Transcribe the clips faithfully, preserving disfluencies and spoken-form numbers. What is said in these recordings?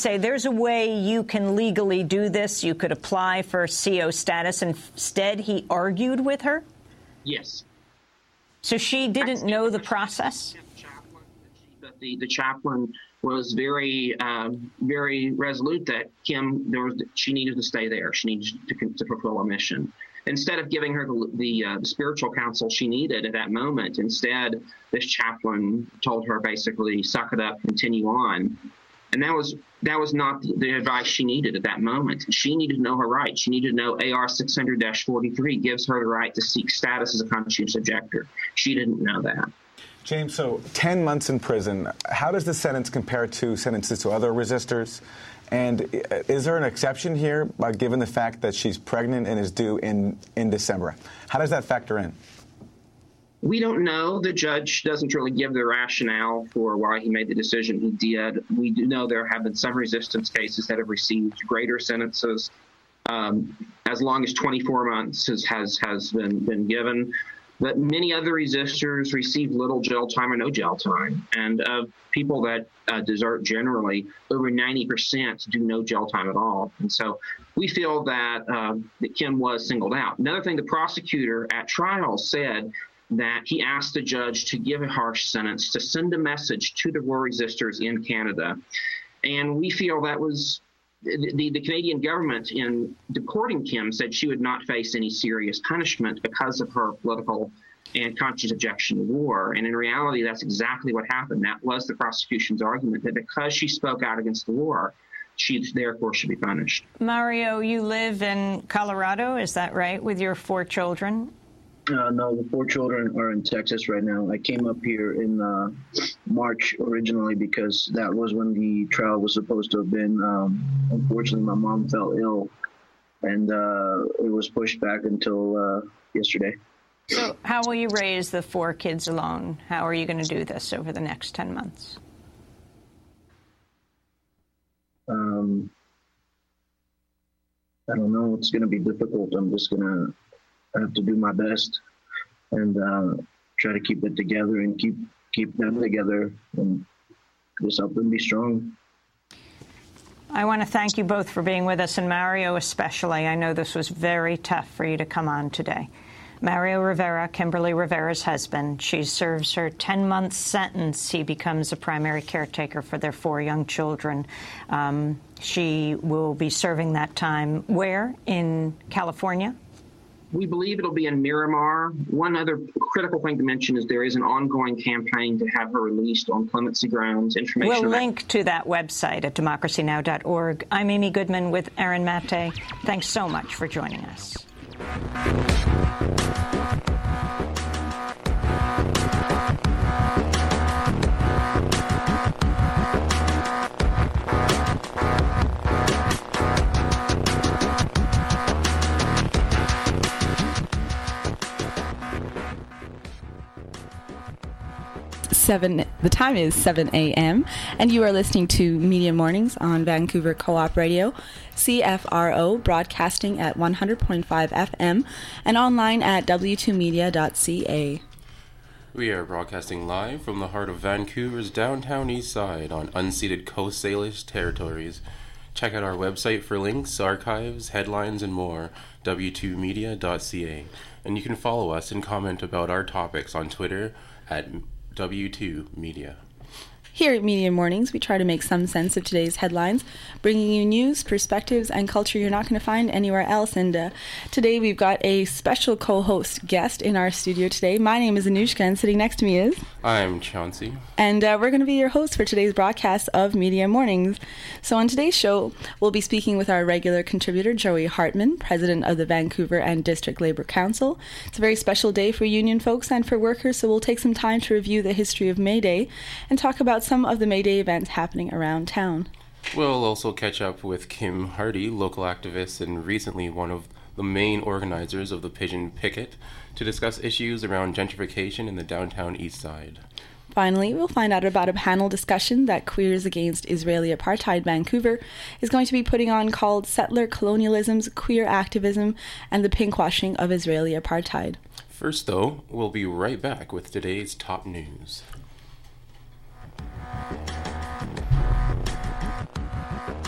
say there's a way you can legally do this. You could apply for C O status. Instead, he argued with her? Yes. So she didn't know the process? But the, the chaplain was very, um, very resolute that Kim, there was, she needed to stay there. She needed to, to fulfill a mission. Instead of giving her the, the, uh, the spiritual counsel she needed at that moment, instead, this chaplain told her basically, suck it up, continue on. And that was that was not the, the advice she needed at that moment. She needed to know her rights. She needed to know A R six hundred dash forty-three gives her the right to seek status as a conscientious objector. She didn't know that. James, so ten months in prison, how does the sentence compare to sentences to other resistors? And is there an exception here, uh, given the fact that she's pregnant and is due in, in December? How does that factor in? We don't know. The judge doesn't really give the rationale for why he made the decision he did. We do know there have been some resistance cases that have received greater sentences. Um, as long as twenty-four months has, has, has been, been given. But many other resistors receive little jail time or no jail time. And of people that uh, desert generally, over ninety percent do no jail time at all. And so we feel that, uh, that Kim was singled out. Another thing, the prosecutor at trial said that he asked the judge to give a harsh sentence, to send a message to the war resistors in Canada. And we feel that was the, the Canadian government in deporting Kim said she would not face any serious punishment because of her political and conscious objection to war. And in reality, that's exactly what happened. That was the prosecution's argument, that because she spoke out against the war, she therefore should be punished. Mario, you live in Colorado, is that right, with your four children? Uh, no, the four children are in Texas right now. I came up here in uh, March originally because that was when the trial was supposed to have been. Um, unfortunately, my mom fell ill, and uh, it was pushed back until uh, yesterday. So how will you raise the four kids alone? How are you going to do this over the next ten months? Um, I don't know. It's going to be difficult. I'm just going to I have to do my best and uh, try to keep it together and keep keep them together and just help them be strong. I want to thank you both for being with us, and Mario especially. I know this was very tough for you to come on today. Mario Rivera, Kimberly Rivera's husband, she serves her ten-month sentence. He becomes a primary caretaker for their four young children. Um, she will be serving that time where? In California? We believe it'll be in Miramar. One other critical thing to mention is there is an ongoing campaign to have her released on clemency grounds. Information we'll about- link to that website at democracy now dot org. I'm Amy Goodman with Aaron Mate. Thanks so much for joining us. Seven. The time is seven a.m. and you are listening to Media Mornings on Vancouver Co-op Radio, C F R O, broadcasting at one hundred point five F M and online at w two media dot c a. We are broadcasting live from the heart of Vancouver's downtown east side on unceded Coast Salish territories. Check out our website for links, archives, headlines, and more, w two media dot c a. And you can follow us and comment about our topics on Twitter at W two Media. Here at Media Mornings, we try to make some sense of today's headlines, bringing you news, perspectives, and culture you're not going to find anywhere else. And uh, today we've got a special co-host guest in our studio today. My name is Anushka, and sitting next to me is... I'm Chauncey. And uh, we're going to be your hosts for today's broadcast of Media Mornings. So on today's show, we'll be speaking with our regular contributor, Joey Hartman, president of the Vancouver and District Labour Council. It's a very special day for union folks and for workers, so we'll take some time to review the history of May Day and talk about some of the May Day events happening around town. We'll also catch up with Kim Hardy, local activist and recently one of the main organizers of the Pigeon Picket, to discuss issues around gentrification in the downtown east side. Finally, we'll find out about a panel discussion that Queers Against Israeli Apartheid Vancouver is going to be putting on, called Settler Colonialism's Queer Activism and the Pinkwashing of Israeli Apartheid. First, though, we'll be right back with today's top news.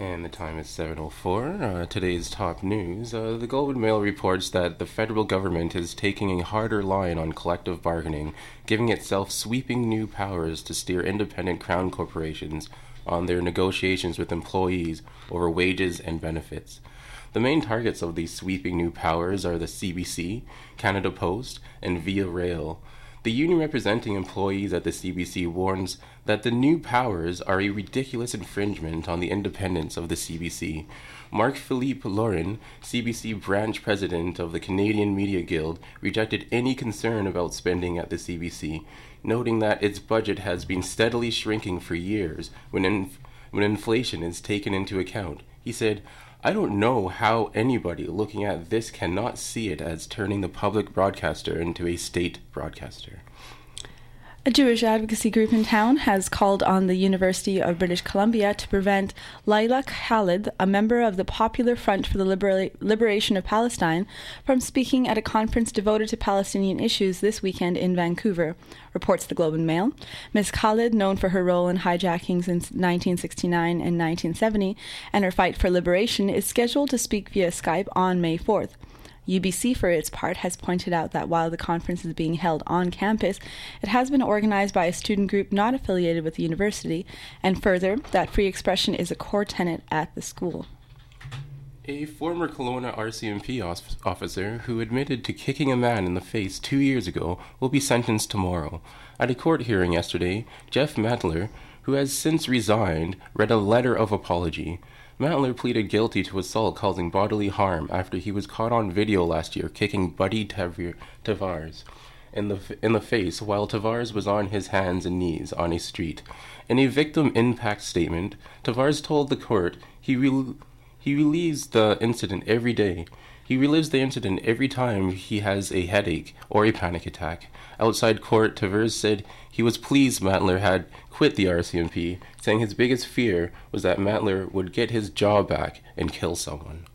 And the time is seven oh four. Uh, today's top news. Uh, the Globe and Mail reports that the federal government is taking a harder line on collective bargaining, giving itself sweeping new powers to steer independent crown corporations on their negotiations with employees over wages and benefits. The main targets of these sweeping new powers are the C B C, Canada Post, and Via Rail. The union representing employees at the C B C warns that the new powers are a ridiculous infringement on the independence of the C B C. Marc-Philippe Laurin, C B C branch president of the Canadian Media Guild, rejected any concern about spending at the C B C, noting that its budget has been steadily shrinking for years when, inf- when inflation is taken into account. He said, "I don't know how anybody looking at this cannot see it as turning the public broadcaster into a state broadcaster." A Jewish advocacy group in town has called on the University of British Columbia to prevent Laila Khalid, a member of the Popular Front for the Libera- Liberation of Palestine, from speaking at a conference devoted to Palestinian issues this weekend in Vancouver, reports the Globe and Mail. Miz Khalid, known for her role in hijackings in nineteen sixty-nine and nineteen seventy and her fight for liberation, is scheduled to speak via Skype on May fourth. U B C, for its part, has pointed out that while the conference is being held on campus, it has been organized by a student group not affiliated with the university, and further, that free expression is a core tenet at the school. A former Kelowna R C M P officer who admitted to kicking a man in the face two years ago will be sentenced tomorrow. At a court hearing yesterday, Jeff Matler, who has since resigned, read a letter of apology. Matler pleaded guilty to assault causing bodily harm after he was caught on video last year kicking Buddy Tavares in the in the face while Tavares was on his hands and knees on a street. In a victim impact statement, Tavares told the court he re- he relieves the incident every day. He relives the incident every time he has a headache or a panic attack. Outside court, Tavares said he was pleased Matler had quit the R C M P, saying his biggest fear was that Matler would get his job back and kill someone.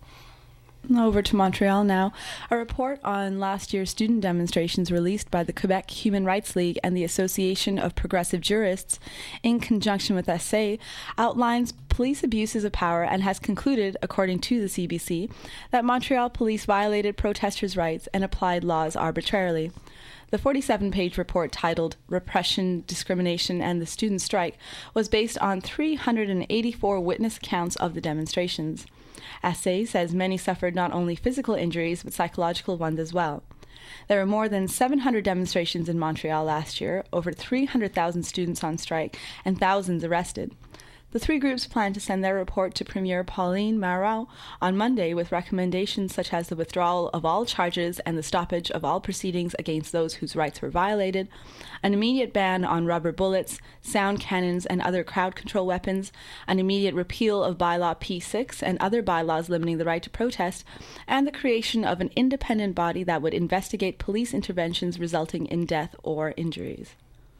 Over to Montreal now. A report on last year's student demonstrations released by the Quebec Human Rights League and the Association of Progressive Jurists, in conjunction with S A, outlines police abuses of power and has concluded, according to the C B C, that Montreal police violated protesters' rights and applied laws arbitrarily. The forty-seven page report titled Repression, Discrimination, and the Student Strike was based on three hundred eighty-four witness accounts of the demonstrations. S A says many suffered not only physical injuries, but psychological ones as well. There were more than seven hundred demonstrations in Montreal last year, over three hundred thousand students on strike, and thousands arrested. The three groups plan to send their report to Premier Pauline Marois on Monday with recommendations such as the withdrawal of all charges and the stoppage of all proceedings against those whose rights were violated, an immediate ban on rubber bullets, sound cannons, and other crowd control weapons, an immediate repeal of Bylaw P six and other bylaws limiting the right to protest, and the creation of an independent body that would investigate police interventions resulting in death or injuries.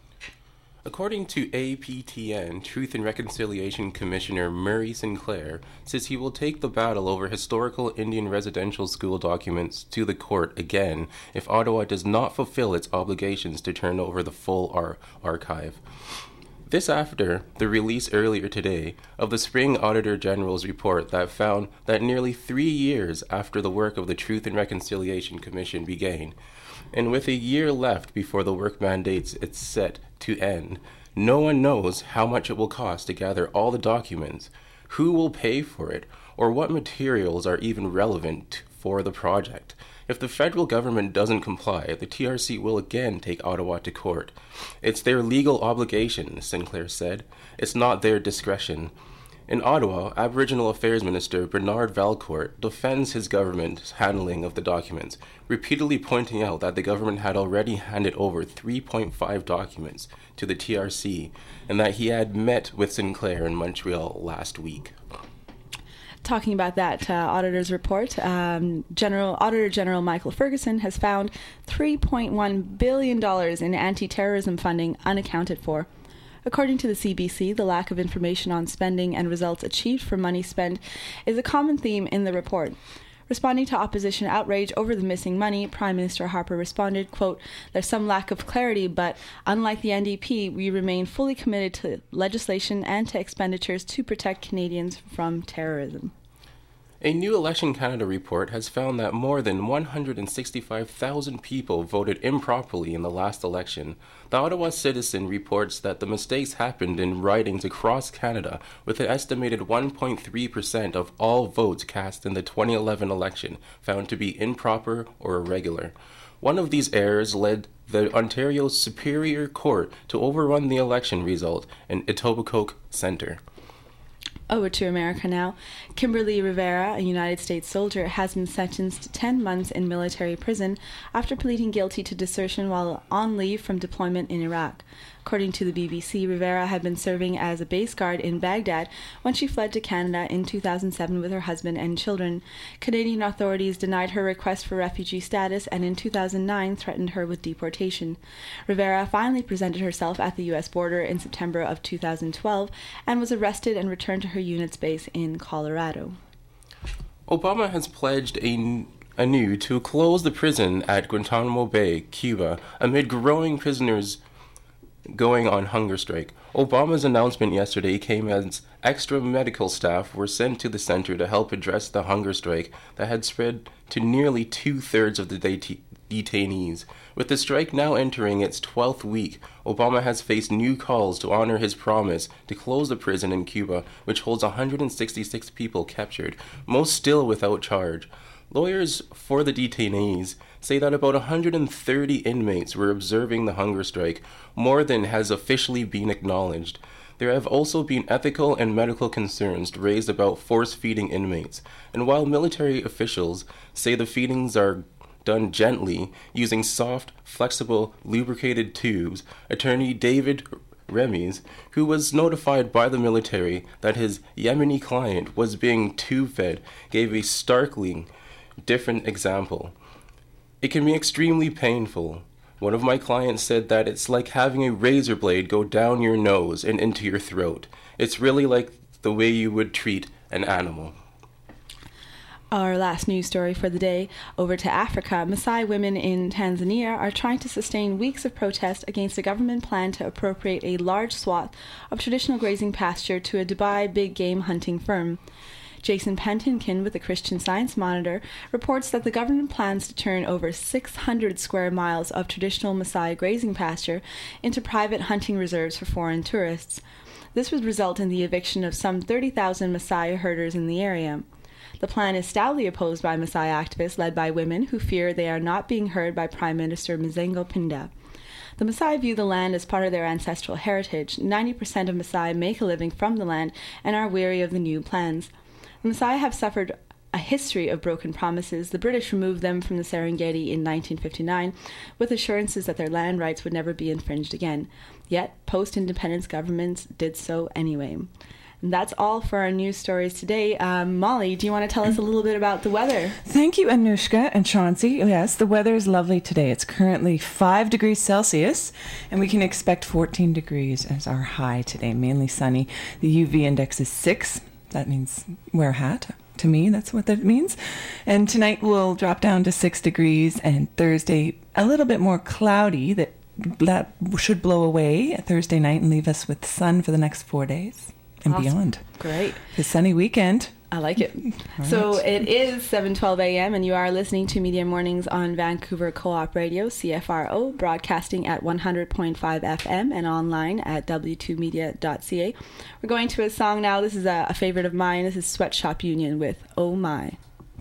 According to A P T N, Truth and Reconciliation Commissioner Murray Sinclair says he will take the battle over historical Indian residential school documents to the court again if Ottawa does not fulfill its obligations to turn over the full ar- archive. This after the release earlier today of the Spring Auditor General's report that found that nearly three years after the work of the Truth and Reconciliation Commission began, and with a year left before the work mandates it's set to end, no one knows how much it will cost to gather all the documents, who will pay for it, or what materials are even relevant for the project. If the federal government doesn't comply, the T R C will again take Ottawa to court. It's their legal obligation, Sinclair said. It's not their discretion. In Ottawa, Aboriginal Affairs Minister Bernard Valcourt defends his government's handling of the documents, repeatedly pointing out that the government had already handed over three point five documents to the T R C and that he had met with Sinclair in Montreal last week. Talking about that uh, auditor's report, um, General Auditor General Michael Ferguson has found three point one billion dollars in anti-terrorism funding unaccounted for. According to the C B C, the lack of information on spending and results achieved for money spent is a common theme in the report. Responding to opposition outrage over the missing money, Prime Minister Harper responded, quote, "There's some lack of clarity, but unlike the N D P, we remain fully committed to legislation and to expenditures to protect Canadians from terrorism." A new Election Canada report has found that more than one hundred sixty-five thousand people voted improperly in the last election. The Ottawa Citizen reports that the mistakes happened in ridings across Canada, with an estimated one point three percent of all votes cast in the twenty eleven election found to be improper or irregular. One of these errors led the Ontario Superior Court to overrun the election result in Etobicoke Centre. Over to America now. Kimberly Rivera, a United States soldier, has been sentenced to ten months in military prison after pleading guilty to desertion while on leave from deployment in Iraq. According to the B B C, Rivera had been serving as a base guard in Baghdad when she fled to Canada in two thousand seven with her husband and children. Canadian authorities denied her request for refugee status and in two thousand nine threatened her with deportation. Rivera finally presented herself at the U S border in September of two thousand twelve and was arrested and returned to her unit's base in Colorado. Obama has pledged a anew to close the prison at Guantanamo Bay, Cuba, amid growing prisoners going on hunger strike. Obama's announcement yesterday came as extra medical staff were sent to the center to help address the hunger strike that had spread to nearly two-thirds of the det- detainees. With the strike now entering its twelfth week, Obama has faced new calls to honor his promise to close the prison in Cuba, which holds one hundred sixty-six people captured, most still without charge. Lawyers for the detainees say that about one hundred thirty inmates were observing the hunger strike, more than has officially been acknowledged. There have also been ethical and medical concerns raised about force-feeding inmates, and while military officials say the feedings are done gently, using soft, flexible, lubricated tubes, attorney David Remes, who was notified by the military that his Yemeni client was being tube-fed, gave a starkly different example. It can be extremely painful. One of my clients said that it's like having a razor blade go down your nose and into your throat. It's really like the way you would treat an animal. Our last news story for the day, over to Africa. Maasai women in Tanzania are trying to sustain weeks of protest against a government plan to appropriate a large swath of traditional grazing pasture to a Dubai big game hunting firm. Jason Pentinkin with the Christian Science Monitor reports that the government plans to turn over six hundred square miles of traditional Maasai grazing pasture into private hunting reserves for foreign tourists. This would result in the eviction of some thirty thousand Maasai herders in the area. The plan is stoutly opposed by Maasai activists led by women who fear they are not being heard by Prime Minister Mzengo Pinda. The Maasai view the land as part of their ancestral heritage. ninety percent of Maasai make a living from the land and are wary of the new plans. The Maasai have suffered a history of broken promises. The British removed them from the Serengeti in nineteen fifty-nine with assurances that their land rights would never be infringed again. Yet, post-independence governments did so anyway. And that's all for our news stories today. Um, Molly, do you want to tell us a little bit about the weather? Thank you, Anushka and Chauncey. Yes, the weather is lovely today. It's currently five degrees Celsius, and we can expect fourteen degrees as our high today, mainly sunny. The U V index is six. That means wear a hat. To me, that's what that means. And tonight we'll drop down to six degrees, and Thursday a little bit more cloudy. That that should blow away Thursday night and leave us with sun for the next four days and awesome. Beyond. Great. The sunny weekend. I like it. All so right. It is seven twelve a.m. and you are listening to Media Mornings on Vancouver Co-op Radio, C F R O, broadcasting at one hundred point five F M and online at w two media dot c a. We're going to a song now. This is a, a favorite of mine. This is Sweatshop Union with Oh My.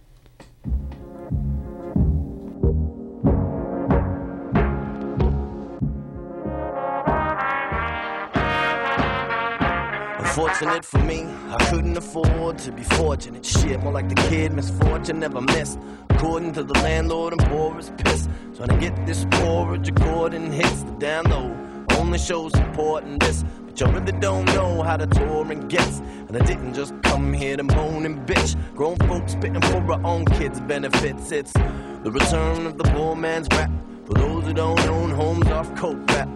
Unfortunate for me, I couldn't afford to be fortunate. Shit, more like the kid misfortune never missed. According to the landlord, I'm poor as piss. Trying to get this porridge according hits the download. Only shows support in this, but you really don't know how the touring gets. And I didn't just come here to moan and bitch. Grown folks spitting for our own kids' benefits. It's the return of the poor man's rap. For those who don't own homes off coke rap. And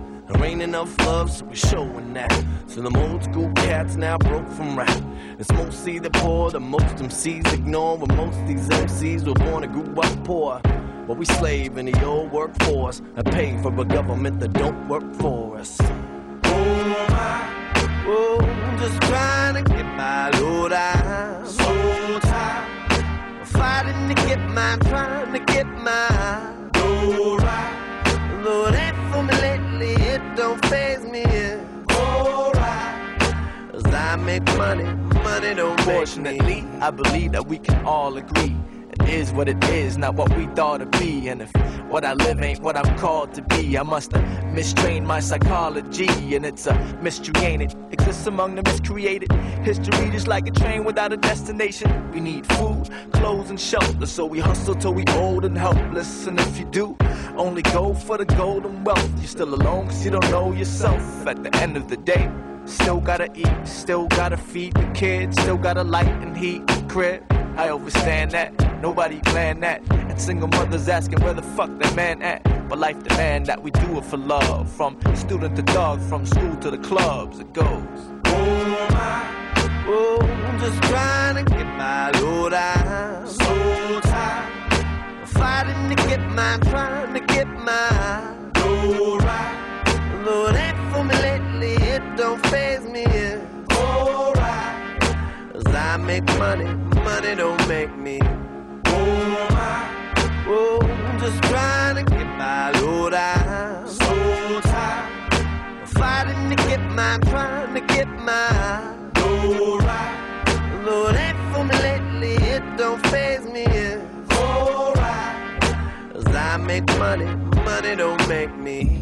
there ain't enough love, so we're showing that. So them old school cats now broke from rap. It's mostly the poor, the most M Cs ignore. But most of these M Cs were born and grew up poor. But we slave in the old workforce and pay for a government that don't work for us. Oh my, oh, I'm just trying to get my load out. So tired, fighting to get mine, trying to get mine. Load right, Lord, ain't for me lately, it don't faze me. Alright, 'cause I make money, money don't make me. Fortunately, I believe that we can all agree. It is what it is, not what we thought it'd be. And if what I live ain't what I'm called to be, I must have mistrained my psychology. And it's a mystery, ain't it? Exists among the miscreated. History just like a train without a destination. We need food, clothes, and shelter, so we hustle till we old and helpless. And if you do only go for the golden wealth, you're still alone 'cause you don't know yourself. At the end of the day, still gotta eat, still gotta feed the kids, still gotta light and heat the crib. I overstand that, nobody planned that. And single mothers asking where the fuck their man at. But life demand that we do it for love. From student to dog, from school to the clubs, it goes. Oh my, oh, I'm just trying to get my load out. So tired, fighting to get mine, trying to get mine. Load right, Lord, ain't for me lately, it don't faze me. Alright, 'cause I make money, money don't make me. Oh my, oh, I'm just trying to get my load out. So tired, fighting to get mine, trying to get mine. Load right, Lord, ain't for me lately, it don't faze me. Alright, 'cause I make money, money don't make me.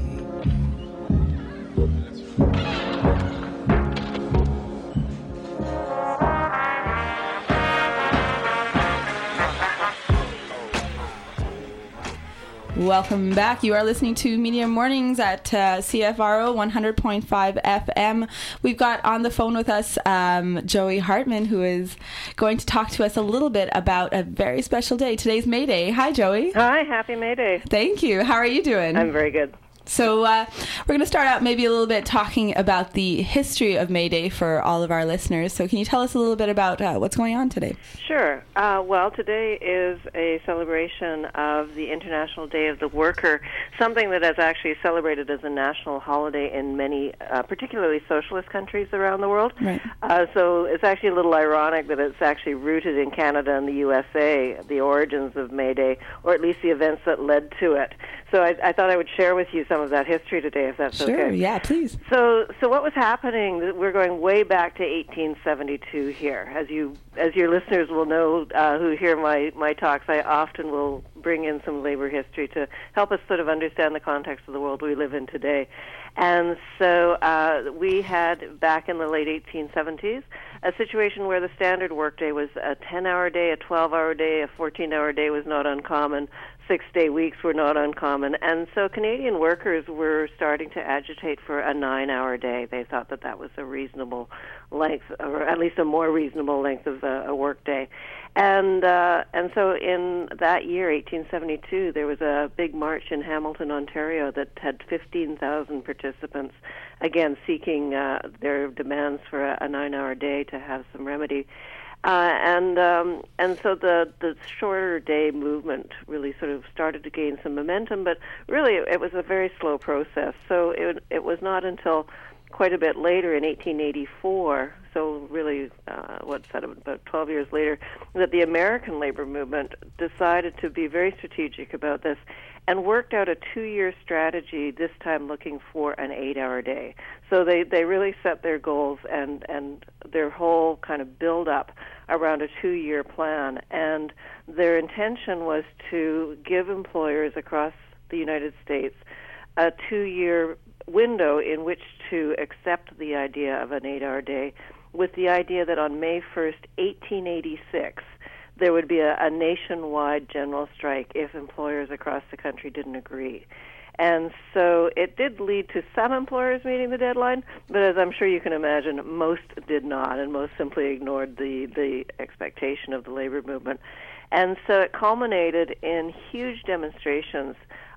Welcome back. You are listening to Media Mornings at uh, C F R O one hundred point five F M. We've got on the phone with us um, Joey Hartman, who is going to talk to us a little bit about a very special day. Today's May Day. Hi, Joey. Hi, happy May Day. Thank you. How are you doing? I'm very good. So uh, we're going to start out maybe a little bit talking about the history of May Day for all of our listeners. So can you tell us a little bit about uh, what's going on today? Sure. Uh, well, today is a celebration of the International Day of the Worker, something that is actually celebrated as a national holiday in many, uh, particularly socialist countries around the world. Right. Uh, so it's actually a little ironic that it's actually rooted in Canada and the U S A, the origins of May Day, or at least the events that led to it. So I, I thought I would share with you some of that history today, if that's sure, okay. Sure, yeah, please. So, so what was happening? We're going way back to eighteen seventy-two here. As you, as your listeners will know, uh, who hear my my talks, I often will bring in some labor history to help us sort of understand the context of the world we live in today. And so uh, we had, back in the late eighteen seventies, a situation where the standard workday was a ten-hour day, a twelve-hour day, a fourteen-hour day was not uncommon. Six-day weeks were not uncommon. And so Canadian workers were starting to agitate for a nine-hour day. They thought that that was a reasonable length, or at least a more reasonable length of a, a work day. And uh, and so in that year, eighteen seventy-two, there was a big march in Hamilton, Ontario that had fifteen thousand participants, again, seeking uh, their demands for a, a nine-hour day to have some remedy. Uh, and um, and so the, the shorter day movement really sort of started to gain some momentum, but really it was a very slow process. So it it was not until quite a bit later, in eighteen eighty-four, so really, uh, what's that, about twelve years later, that the American labor movement decided to be very strategic about this and worked out a two-year strategy, this time looking for an eight-hour day. So they, they really set their goals and, and their whole kind of build-up around a two-year plan. And their intention was to give employers across the United States a two-year window in which to accept the idea of an eight-hour day, with the idea that on May first, eighteen eighty-six, there would be a, a nationwide general strike if employers across the country didn't agree. And so it did lead to some employers meeting the deadline, but as I'm sure you can imagine, most did not, and most simply ignored the, the expectation of the labor movement. And so it culminated in huge demonstrations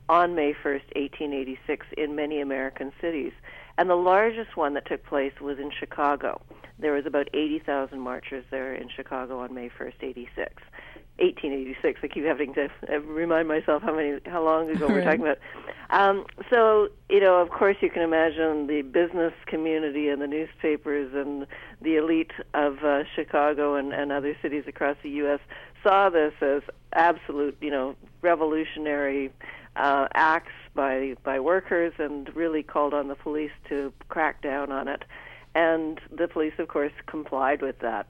on May first, eighteen eighty-six, in many American cities. And the largest one that took place was in Chicago. There was about eighty thousand marchers there in Chicago on May first, eighty-six. eighteen eighty-six. I keep having to remind myself how many, how long ago we're talking about. Um, so, you know, of course, you can imagine the business community and the newspapers and the elite of uh, Chicago and, and other cities across the U S saw this as absolute, you know, revolutionary uh, acts by by workers, and really called on the police to crack down on it. And the police, of course, complied with that.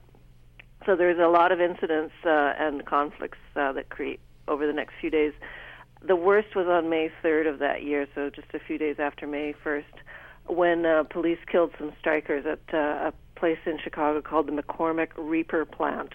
So there's a lot of incidents uh, and conflicts uh, that create over the next few days. The worst was on May third of that year, so just a few days after May first, when uh, police killed some strikers at uh, a place in Chicago called the McCormick Reaper Plant.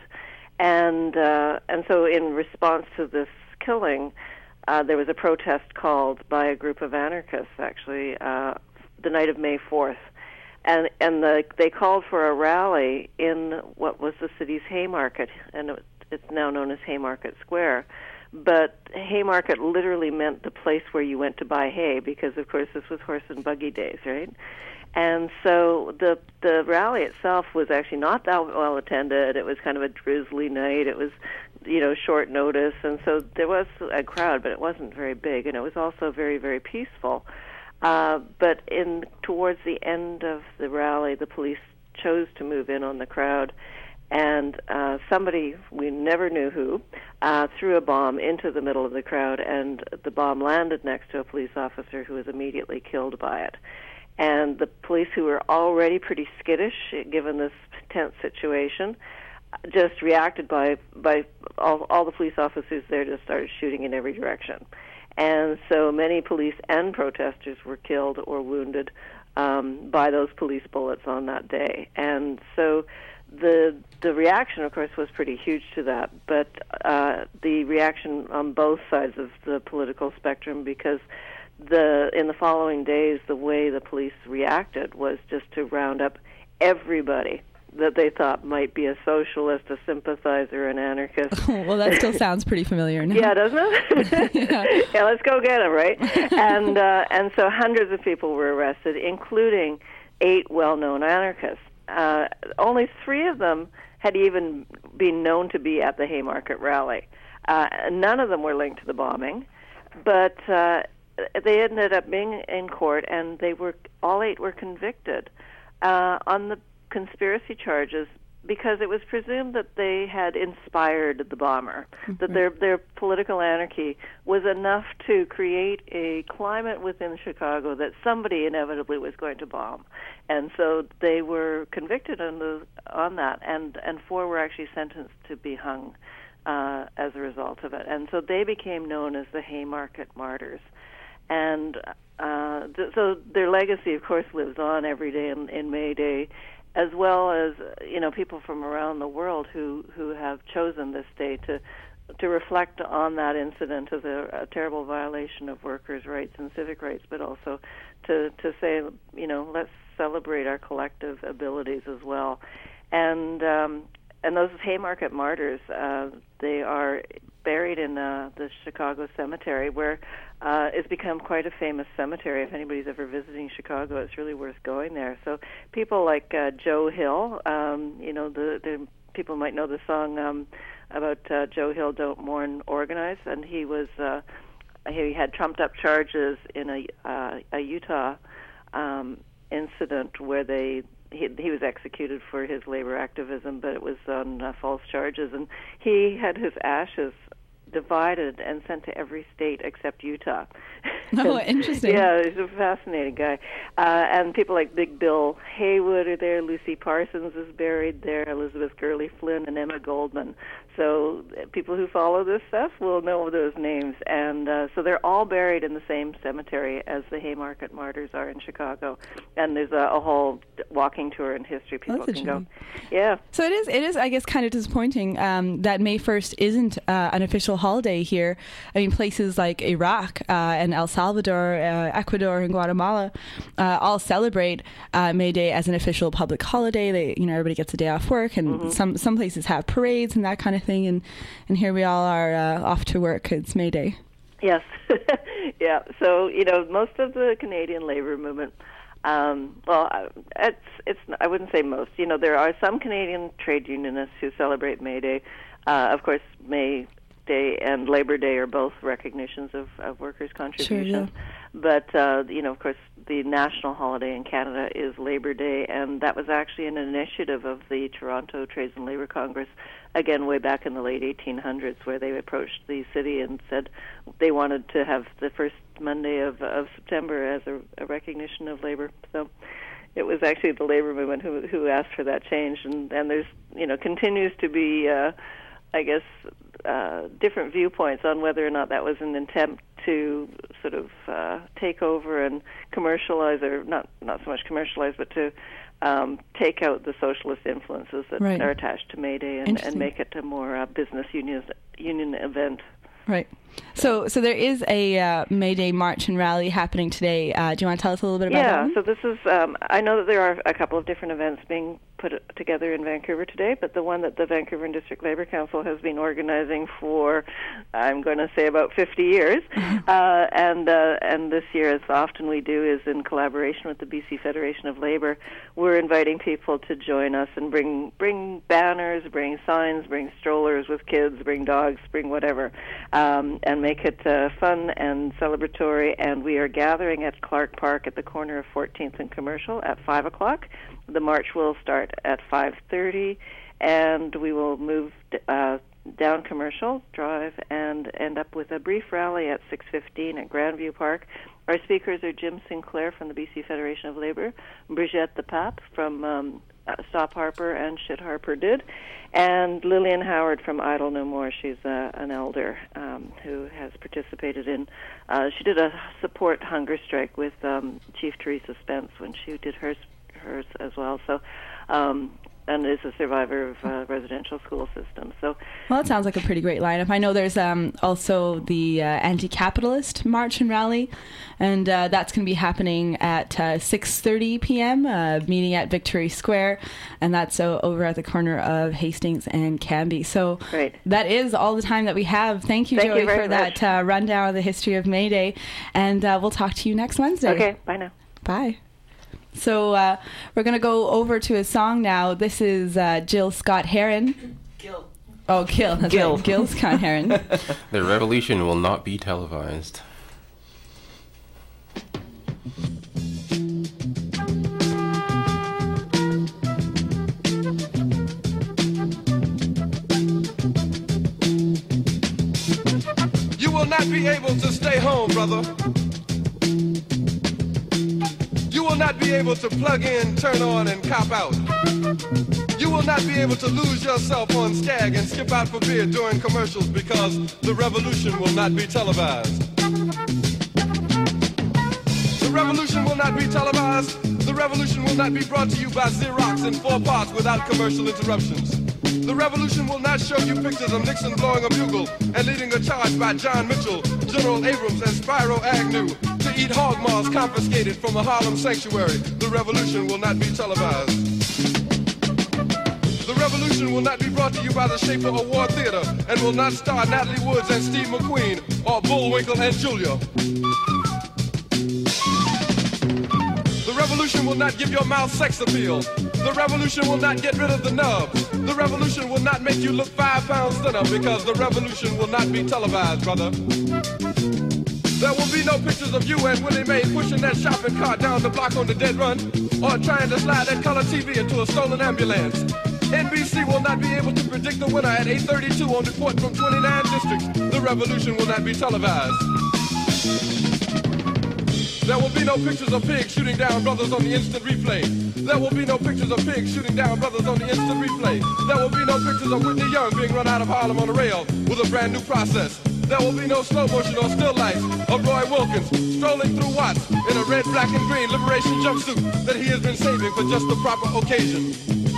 And uh, and so in response to this killing, uh, there was a protest called by a group of anarchists, actually, uh, the night of May fourth. And and the, they called for a rally in what was the city's Haymarket, and it, it's now known as Haymarket Square. But Haymarket literally meant the place where you went to buy hay, because, of course, this was horse and buggy days, right? And so the the rally itself was actually not that well attended. It was kind of a drizzly night. It was, you know, short notice, and so there was a crowd, but it wasn't very big, and it was also very, very peaceful. Uh, but in towards the end of the rally, the police chose to move in on the crowd, and uh, somebody, we never knew who, uh, threw a bomb into the middle of the crowd, and the bomb landed next to a police officer who was immediately killed by it. And the police, who were already pretty skittish given this tense situation, just reacted by by all, all the police officers there just started shooting in every direction. And so many police and protesters were killed or wounded um, by those police bullets on that day. And so the the reaction, of course, was pretty huge to that. But uh, the reaction on both sides of the political spectrum, because the in the following days, the way the police reacted was just to round up everybody that they thought might be a socialist, a sympathizer, an anarchist. Well, that still sounds pretty familiar now. Yeah, doesn't it? yeah. yeah, let's go get them, right? and uh, and so hundreds of people were arrested, including eight well-known anarchists. Uh, only three of them had even been known to be at the Haymarket rally. Uh, none of them were linked to the bombing, but uh, they ended up being in court, and they were all eight were convicted uh, on the conspiracy charges, because it was presumed that they had inspired the bomber, mm-hmm. that their their political anarchy was enough to create a climate within Chicago that somebody inevitably was going to bomb. And so they were convicted on the on that, and, and four were actually sentenced to be hung uh, as a result of it. And so they became known as the Haymarket Martyrs. And uh, th- so their legacy, of course, lives on every day in, in May Day, as well as, you know, people from around the world who, who have chosen this day to to reflect on that incident as a, a terrible violation of workers' rights and civic rights, but also to, to say, you know, let's celebrate our collective abilities as well. And um, and those Haymarket Martyrs, uh, they are buried in uh, the Chicago Cemetery, where uh, it's become quite a famous cemetery. If anybody's ever visiting Chicago, it's really worth going there. So people like uh, Joe Hill, um, you know, the, the people might know the song um, about uh, Joe Hill, Don't Mourn, Organize, and he was uh, he had trumped up charges in a uh, a Utah um, incident where they. He, he was executed for his labor activism, but it was on uh, false charges, and he had his ashes divided and sent to every state except Utah. Oh, interesting. Yeah, he's a fascinating guy. Uh, and people like Big Bill Haywood are there, Lucy Parsons is buried there, Elizabeth Gurley Flynn, and Emma Goldman. So uh, people who follow this stuff will know those names. And uh, so they're all buried in the same cemetery as the Haymarket Martyrs are in Chicago. And there's a, a whole walking tour in history people oh, can go. Yeah. So it is, it is, I guess, kind of disappointing um, that May first isn't uh, an official holiday here. I mean, places like Iraq uh, and El Salvador, uh, Ecuador, and Guatemala uh, all celebrate uh, May Day as an official public holiday. They, you know, everybody gets a day off work, and mm-hmm. some some places have parades and that kind of thing. And and here we all are uh, off to work. It's May Day. Yes. Yeah. So, you know, most of the Canadian labor movement, um, well, it's, it's, I wouldn't say most. You know, there are some Canadian trade unionists who celebrate May Day. Uh, of course, May Day and Labor Day are both recognitions of, of workers' contributions. Sure, yeah. But, uh, you know, of course, the national holiday in Canada is Labor Day, and that was actually an initiative of the Toronto Trades and Labor Congress, again, way back in the late eighteen hundreds, where they approached the city and said they wanted to have the first Monday of, of September as a, a recognition of labor. So it was actually the labor movement who, who asked for that change, and, and there's, you know, continues to be, uh, I guess, uh, different viewpoints on whether or not that was an attempt to sort of uh, take over and commercialize, or not not so much commercialize, but to um, take out the socialist influences that right. are attached to May Day and, and make it a more uh, business union union event. Right. So, so there is a uh, May Day march and rally happening today. Uh, do you want to tell us a little bit about yeah, that? Yeah. So this is. Um, I know that there are a couple of different events being put together in Vancouver today, but the one that the Vancouver and District Labor Council has been organizing for, I'm going to say, about fifty years, uh, and uh, and this year, as often we do, is in collaboration with the B C Federation of Labor. We're inviting people to join us and bring bring banners, bring signs, bring strollers with kids, bring dogs, bring whatever, um, and make it uh, fun and celebratory. And we are gathering at Clark Park at the corner of fourteenth and Commercial at five o'clock. The march will start at five thirty, and we will move uh, down Commercial Drive and end up with a brief rally at six fifteen at Grandview Park. Our speakers are Jim Sinclair from the B C Federation of Labor, Brigitte the Pap from um, Stop Harper and Shit Harper Did, and Lillian Howard from Idle No More. She's uh, an elder um, who has participated in, uh, she did a support hunger strike with um, Chief Teresa Spence when she did hers hers as well. So, um, and is a survivor of uh, residential school system. So, well, it sounds like a pretty great lineup. I know there's um, also the uh, anti-capitalist march and rally, and uh, that's going to be happening at uh, six thirty p.m. Uh, meeting at Victory Square, and that's uh, over at the corner of Hastings and Cambie. So, great. That is all the time that we have. Thank you, Thank Joey, you very for much. that uh, rundown of the history of May Day, and uh, we'll talk to you next Wednesday. Okay, bye now. Bye. So uh, we're going to go over to a song now. This is uh, Jill Scott Heron. Gil. Oh, Gil. That's Gil. Right. Gil Scott Heron. The revolution will not be televised. You will not be able to stay home, brother. You will not be able to plug in, turn on, and cop out. You will not be able to lose yourself on Skag and skip out for beer during commercials because the revolution will not be televised. The revolution will not be televised. The revolution will not be brought to you by Xerox in four parts without commercial interruptions. The revolution will not show you pictures of Nixon blowing a bugle and leading a charge by John Mitchell, General Abrams, and Spyro Agnew to eat hog maws confiscated from a Harlem sanctuary. The revolution will not be televised. The revolution will not be brought to you by the Schaefer Award Theater and will not star Natalie Woods and Steve McQueen or Bullwinkle and Julia. The revolution will not give your mouth sex appeal. The revolution will not get rid of the nubs. The revolution will not make you look five pounds thinner because the revolution will not be televised, brother. There will be no pictures of you and Willie Mae pushing that shopping cart down the block on the dead run or trying to slide that color T V into a stolen ambulance. N B C will not be able to predict the winner at eight thirty-two on Report from twenty-nine districts. The revolution will not be televised. There will be no pictures of pigs shooting down brothers on the instant replay. There will be no pictures of pigs shooting down brothers on the instant replay. There will be no pictures of Whitney Young being run out of Harlem on a rail with a brand new process. There will be no slow motion or still life of Roy Wilkins strolling through Watts in a red, black, and green liberation jumpsuit that he has been saving for just the proper occasion.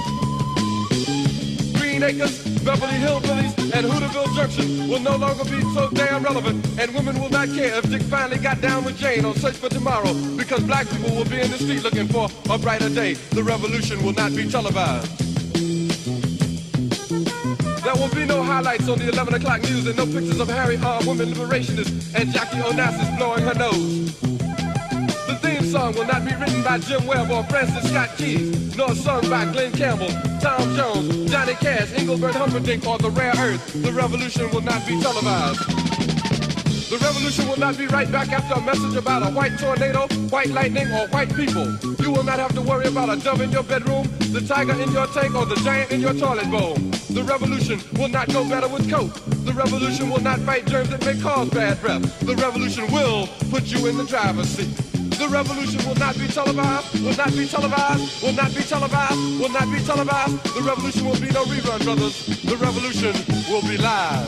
Green Acres, Beverly Hillbillies, and Hooterville Junction will no longer be so damn relevant, and women will not care if Dick finally got down with Jane on Search for Tomorrow, because black people will be in the street looking for a brighter day. The revolution will not be televised. There will be no highlights on the eleven o'clock news and no pictures of Harry armed women liberationists and Jackie Onassis blowing her nose. The theme song will not be written by Jim Webb or Francis Scott Keys, nor sung by Glenn Campbell, Tom Jones, Johnny Cash, Engelbert Humperdinck, or The Rare Earth. The revolution will not be televised. The revolution will not be right back after a message about a white tornado, white lightning, or white people. You will not have to worry about a dove in your bedroom, the tiger in your tank, or the giant in your toilet bowl. The revolution will not go better with coke. The revolution will not fight germs that may cause bad breath. The revolution will put you in the driver's seat. The revolution will not be televised, will not be televised, will not be televised, will not be televised. The revolution will be no rerun, brothers. The revolution will be live.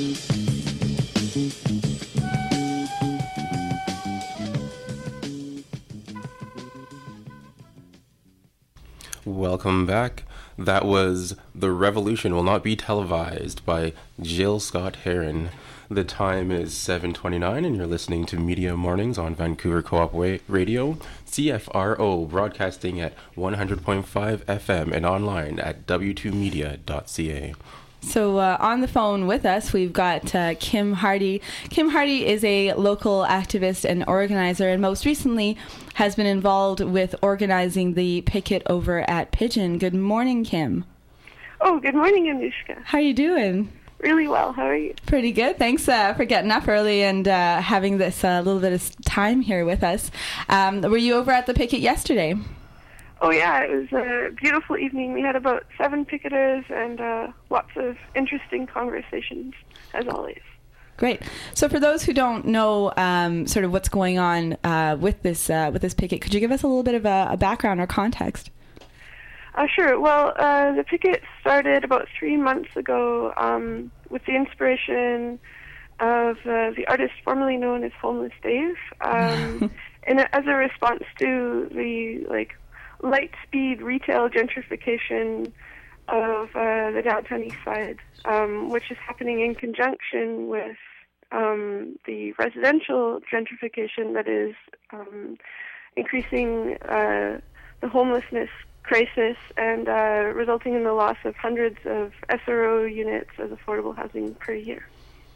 Welcome back. That was The Revolution Will Not Be Televised by Jill Scott Heron. The time is seven twenty-nine and you're listening to Media Mornings on Vancouver Co-op Radio, C F R O, broadcasting at one hundred point five F M and online at w two media dot c a. So uh, on the phone with us, we've got uh, Kim Hardy. Kim Hardy is a local activist and organizer, and most recently has been involved with organizing the picket over at Pigeon. Good morning, Kim. Oh, good morning, Anushka. How are you doing? Really well. How are you? Pretty good. Thanks uh, for getting up early and uh, having this uh, little bit of time here with us. Um, were you over at the picket yesterday? Oh, yeah. It was a beautiful evening. We had about seven picketers and uh, lots of interesting conversations, as always. Great. So for those who don't know um, sort of what's going on uh, with this uh, with this picket, could you give us a little bit of a, a background or context? Uh, sure. Well, uh, the picket started about three months ago um, with the inspiration of uh, the artist formerly known as Homeless Dave, um, and as a response to the like light speed retail gentrification of uh, the downtown east side, um, which is happening in conjunction with um, the residential gentrification that is um, increasing uh, the homelessness crisis and uh, resulting in the loss of hundreds of S R O units as affordable housing per year.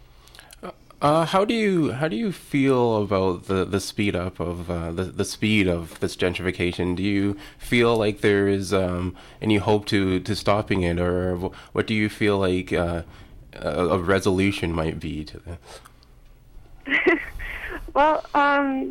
Uh, how do you how do you feel about the, the speed up of uh, the the speed of this gentrification? Do you feel like there is um, any hope to, to stopping it, or what do you feel like uh, a, a resolution might be to this? Well, um,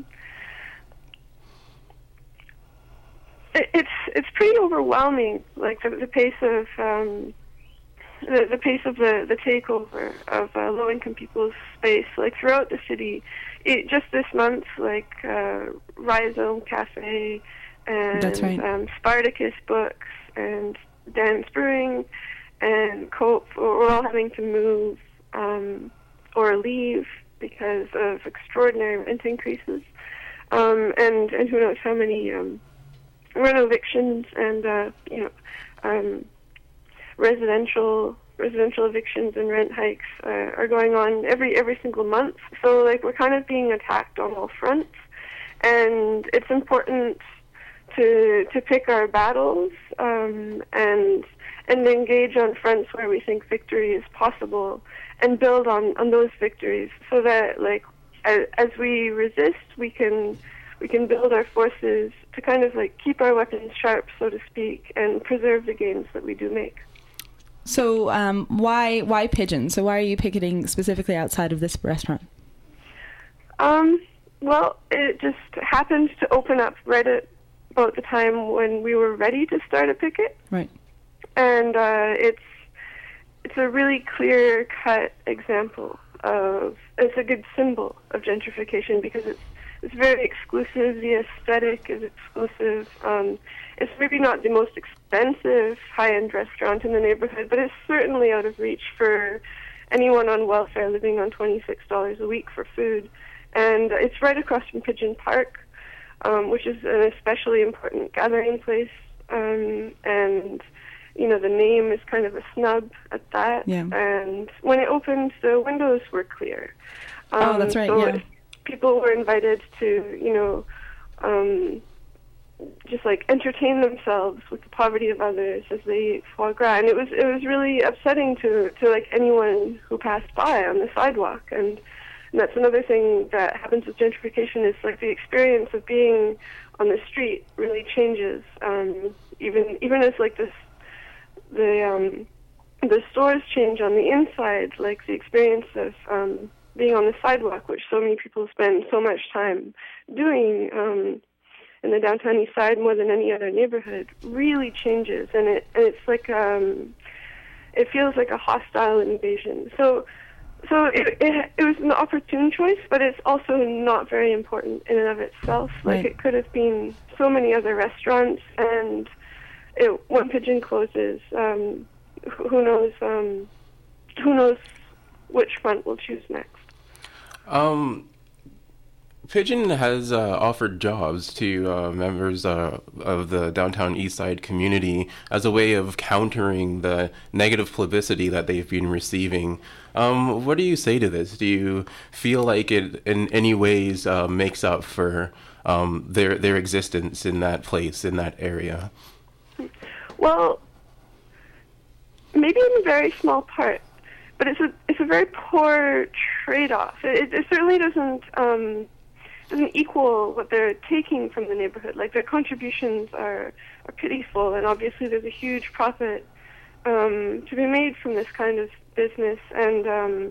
it, it's it's pretty overwhelming. Like the, the pace of um, The, the pace of the, the takeover of uh, low-income people's space, like throughout the city. It, just this month, like uh, Rhizome Cafe and That's right. um, Spartacus Books and Dan's Brewing and Cope were all having to move um, or leave because of extraordinary rent increases. Um, and, and who knows how many um, rent evictions and, uh, you know, um, residential residential evictions and rent hikes uh, are going on every every single month. So like we're kind of being attacked on all fronts, and it's important to to pick our battles um, and and engage on fronts where we think victory is possible, and build on, on those victories so that like as, as we resist, we can we can build our forces to kind of like keep our weapons sharp, so to speak, and preserve the gains that we do make. So um, why why Pigeon? So why are you picketing specifically outside of this restaurant? Um, well, it just happened to open up right at about the time when we were ready to start a picket. Right. And uh, it's it's a really clear-cut example of, it's a good symbol of gentrification because it's it's very exclusive. The aesthetic is exclusive. Um, it's maybe not the most expensive high-end restaurant in the neighborhood, but it's certainly out of reach for anyone on welfare living on twenty-six dollars a week for food. And it's right across from Pigeon Park, um, which is an especially important gathering place. Um, and, you know, the name is kind of a snub at that. Yeah. And when it opened, the windows were clear. Um, oh, that's right, so yeah. People were invited to, you know, um, just just like entertain themselves with the poverty of others as they eat foie gras. And it was it was really upsetting to, to like anyone who passed by on the sidewalk. And, and that's another thing that happens with gentrification is like the experience of being on the street really changes. Um, even even as like this the um, the stores change on the inside, like the experience of um, being on the sidewalk, which so many people spend so much time doing um, in the downtown east side more than any other neighborhood, really changes. And it and it's like um, it feels like a hostile invasion. So so it, it it was an opportune choice, but it's also not very important in and of itself. Like, Right. it could have been so many other restaurants, and it, one Pigeon closes. Um, who who knows? Um, who knows which front we'll choose next? Um, Pigeon has uh, offered jobs to uh, members uh, of the downtown east side community as a way of countering the negative publicity that they've been receiving. Um, what do you say to this? Do you feel like it in any ways uh, makes up for um, their their existence in that place, in that area? Well, maybe in a very small part, but it's a it's a very poor trade-off. It, it certainly doesn't um, doesn't equal what they're taking from the neighborhood. Like, their contributions are are pitiful, and obviously there's a huge profit um, to be made from this kind of business, and um,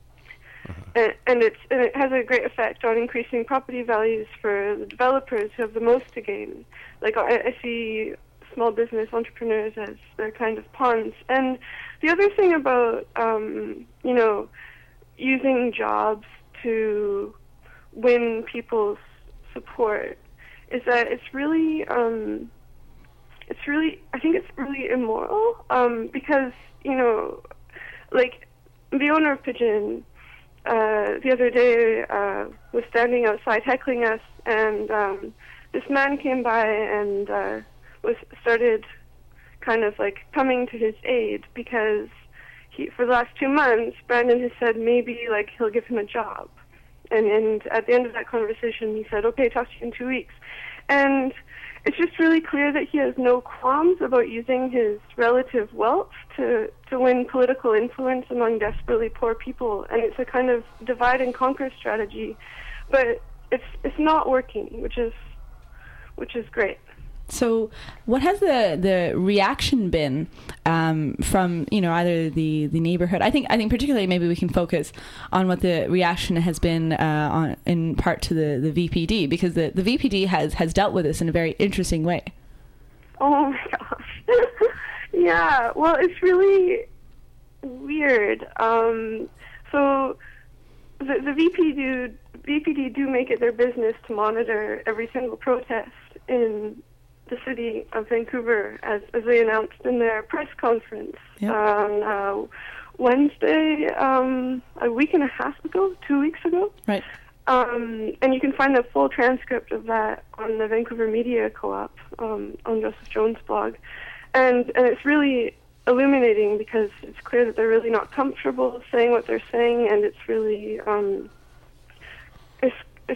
and, and it's and it has a great effect on increasing property values for the developers who have the most to gain. Like, I, I see small business entrepreneurs as their kind of pawns. And the other thing about, um, you know, using jobs to win people's support is that it's really, um, it's really, I think it's really immoral, um, because, you know, like, the owner of Pigeon, uh, the other day, uh, was standing outside heckling us, and, um, this man came by and, uh, was started kind of like coming to his aid because he, for the last two months, Brandon has said maybe like he'll give him a job. And, and at the end of that conversation, he said, okay, talk to you in two weeks. And it's just really clear that he has no qualms about using his relative wealth to, to win political influence among desperately poor people. And it's a kind of divide and conquer strategy. But it's it's not working, which is which is great. So what has the, the reaction been um, from, you know, either the, the neighborhood? I think I think particularly maybe we can focus on what the reaction has been uh, on in part to the, the V P D, because the, the V P D has, has dealt with this in a very interesting way. Oh my gosh. Yeah, well, it's really weird. Um, so the, the V P D, V P D do make it their business to monitor every single protest in the city of Vancouver, as, as they announced in their press conference Yep. on uh, Wednesday, um, a week and a half ago, two weeks ago. Right. Um, and you can find the full transcript of that on the Vancouver Media Co-op, um, on Joseph Jones' blog. And, and it's really illuminating because it's clear that they're really not comfortable saying what they're saying, and it's really, um, it's, it's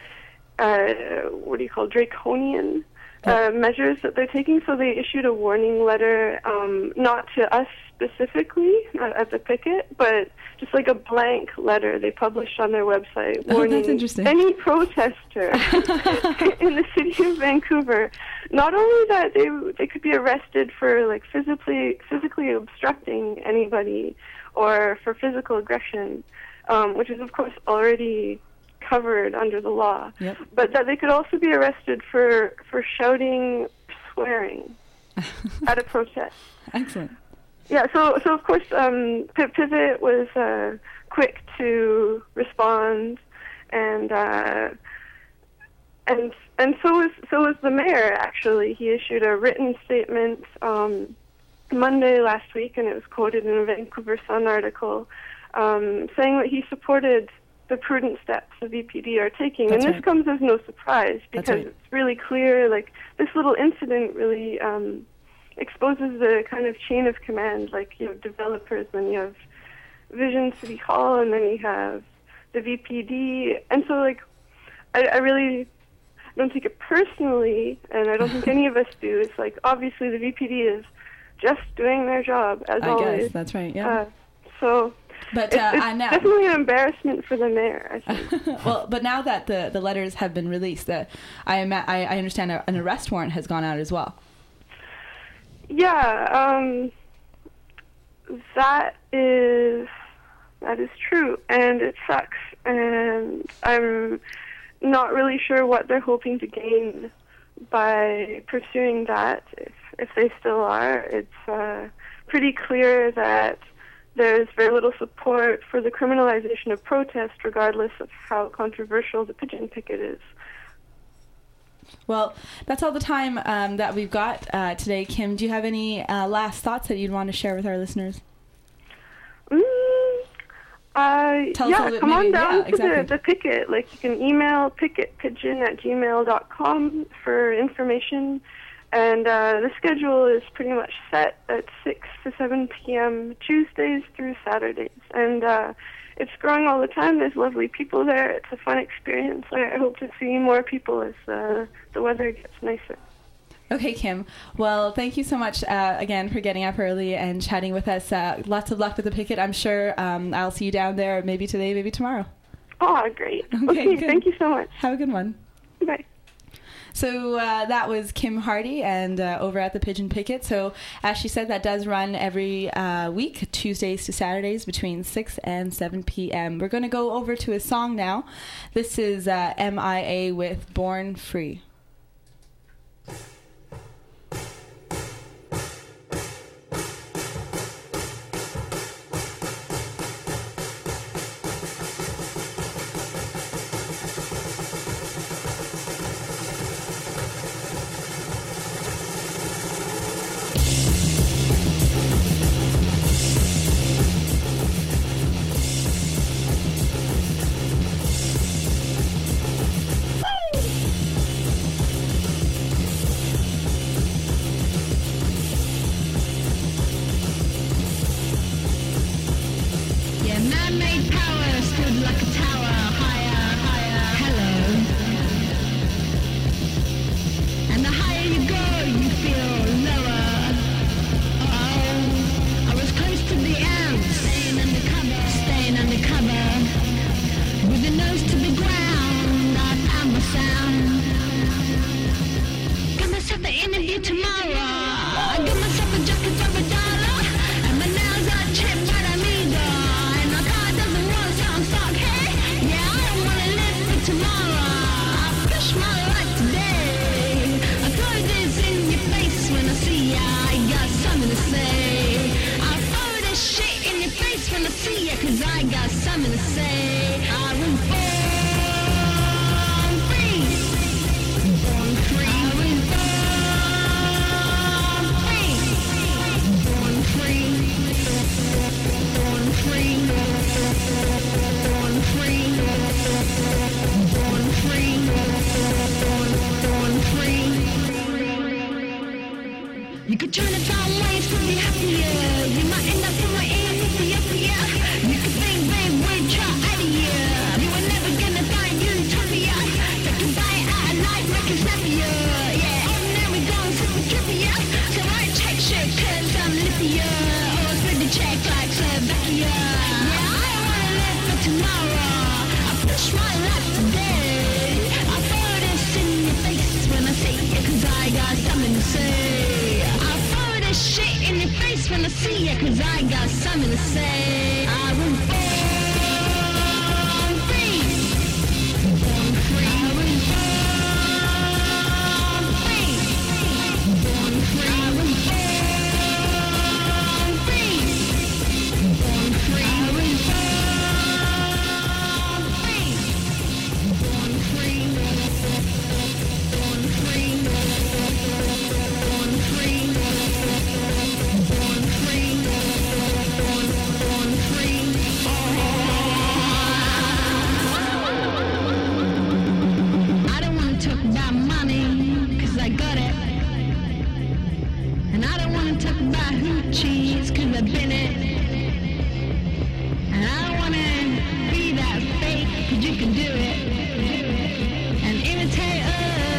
uh, what do you call, draconian Uh, measures that they're taking. So they issued a warning letter, um, not to us specifically uh, at the picket, but just like a blank letter they published on their website warning oh, that's interesting. any protester in the city of Vancouver, not only that they they could be arrested for like physically physically obstructing anybody or for physical aggression, um, which is of course already covered under the law, yep. but that they could also be arrested for, for shouting, swearing at a protest. Excellent. Yeah, so so of course um, P- Pivot was uh, quick to respond, and uh, and and so was so was the mayor. Actually, he issued a written statement um, Monday last week, and it was quoted in a Vancouver Sun article, um, saying that he supported the prudent steps the V P D are taking. That's and this right. comes as no surprise because right. it's really clear, like, this little incident really um, exposes the kind of chain of command, like, you know, developers, then you have Vision City Hall, and then you have the V P D. And so, like, I, I really, don't take it personally, and I don't think any of us do. It's like, obviously the V P D is just doing their job, as I always. guess, that's right, yeah. Uh, so but, it's, uh, it's I know. definitely an embarrassment for the mayor, I think. Well, but now that the, the letters have been released, uh, I, am, I, I understand an arrest warrant has gone out as well. Yeah, um, that is that is true, and it sucks, and I'm not really sure what they're hoping to gain by pursuing that, if, if they still are. It's uh, pretty clear that there's very little support for the criminalization of protest, regardless of how controversial the pigeon picket is. Well, that's all the time um, that we've got uh, today. Kim, do you have any uh, last thoughts that you'd want to share with our listeners? Mm, uh, Tell yeah, us come maybe, on down yeah, to exactly. the, the picket. Like, you can email picketpigeon at gmail dot com for information. And uh, the schedule is pretty much set at six to seven p.m. Tuesdays through Saturdays. And uh, it's growing all the time. There's lovely people there. It's a fun experience. I hope to see more people as uh, the weather gets nicer. Okay, Kim. Well, thank you so much uh, again for getting up early and chatting with us. Uh, lots of luck with the picket. I'm sure um, I'll see you down there maybe today, maybe tomorrow. Oh, great. Okay, okay good. Thank you so much. Have a good one. Bye. So uh, that was Kim Hardy and uh, over at the Pigeon Picket. So as she said, that does run every uh, week, Tuesdays to Saturdays between six and seven p.m. We're going to go over to a song now. This is uh, M I A with Born Free. You can do it and imitate us.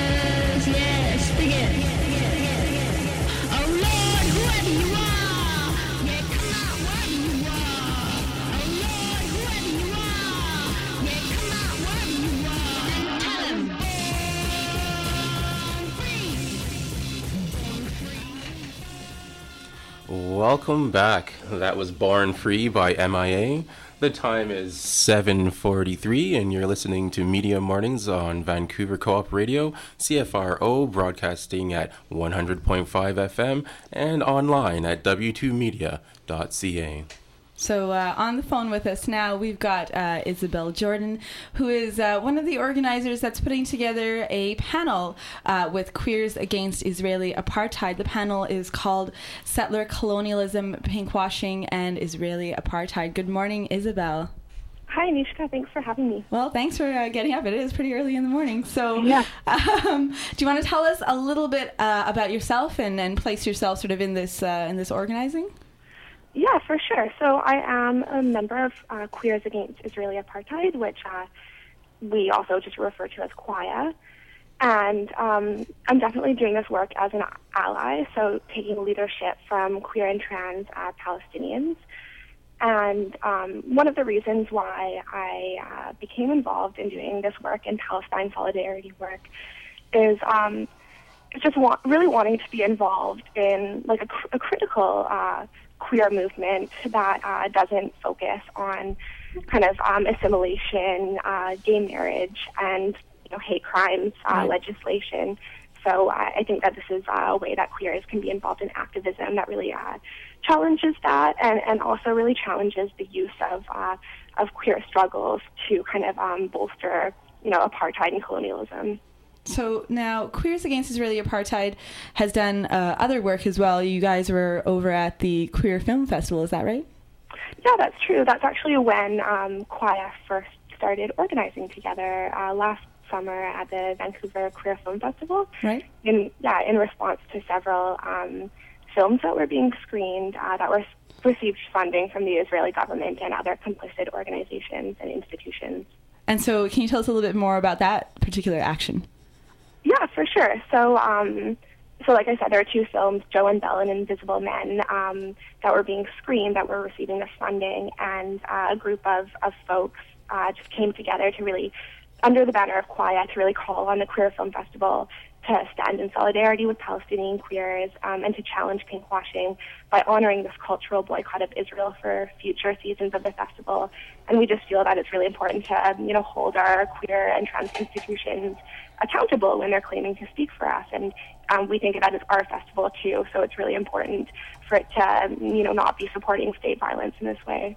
Welcome back. That was Born Free by M I A. The time is seven forty-three, and you're listening to Media Mornings on Vancouver Co-op Radio, C F R O, broadcasting at one hundred point five F M and online at w two media dot c a. So uh, on the phone with us now, we've got uh, Isabel Jordan, who is uh, one of the organizers that's putting together a panel uh, with Queers Against Israeli Apartheid. The panel is called Settler Colonialism, Pinkwashing, and Israeli Apartheid. Good morning, Isabel. Hi, Anishka. Thanks for having me. Well, thanks for uh, getting up. It is pretty early in the morning. So yeah. um, do you want to tell us a little bit uh, about yourself and, and place yourself sort of in this uh, in this organizing? Yeah, for sure. So I am a member of uh, Queers Against Israeli Apartheid, which uh, we also just refer to as QUIA. And um, I'm definitely doing this work as an ally, so taking leadership from queer and trans uh, Palestinians. And um, one of the reasons why I uh, became involved in doing this work in Palestine solidarity work is um, just wa- really wanting to be involved in like a, cr- a critical uh, queer movement that uh, doesn't focus on kind of um, assimilation, uh, gay marriage, and you know, hate crimes uh, right. legislation. So uh, I think that this is uh, a way that queers can be involved in activism that really uh, challenges that, and, and also really challenges the use of uh, of queer struggles to kind of um, bolster, you know, apartheid and colonialism. So now Queers Against Israeli Apartheid has done uh, other work as well. You guys were over at the Queer Film Festival, is that right? Yeah, that's true. That's actually when um, QUIA first started organizing together uh, last summer at the Vancouver Queer Film Festival. Right. In, yeah, in response to several um, films that were being screened uh, that were received funding from the Israeli government and other complicit organizations and institutions. And so can you tell us a little bit more about that particular action? Yeah, for sure. So, um, so like I said, there are two films, Joe and Belle and Invisible Men, um, that were being screened, that were receiving this funding, and uh, a group of, of folks uh, just came together to really, under the banner of QUIA, to really call on the Queer Film Festival to stand in solidarity with Palestinian queers um, and to challenge pinkwashing by honoring this cultural boycott of Israel for future seasons of the festival. And we just feel that it's really important to, um, you know, hold our queer and trans institutions accountable when they're claiming to speak for us. And um, we think that it's our festival too, so it's really important for it to, um, you know, not be supporting state violence in this way.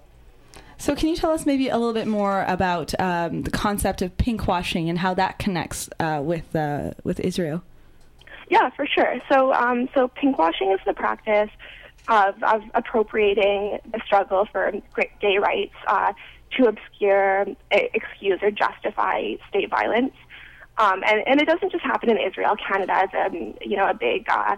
So can you tell us maybe a little bit more about um, the concept of pinkwashing and how that connects uh, with uh, with Israel? Yeah, for sure. So um, so pinkwashing is the practice of, of appropriating the struggle for gay rights uh, to obscure, excuse, or justify state violence. Um, and, and it doesn't just happen in Israel. Canada is a, you know, a big, uh,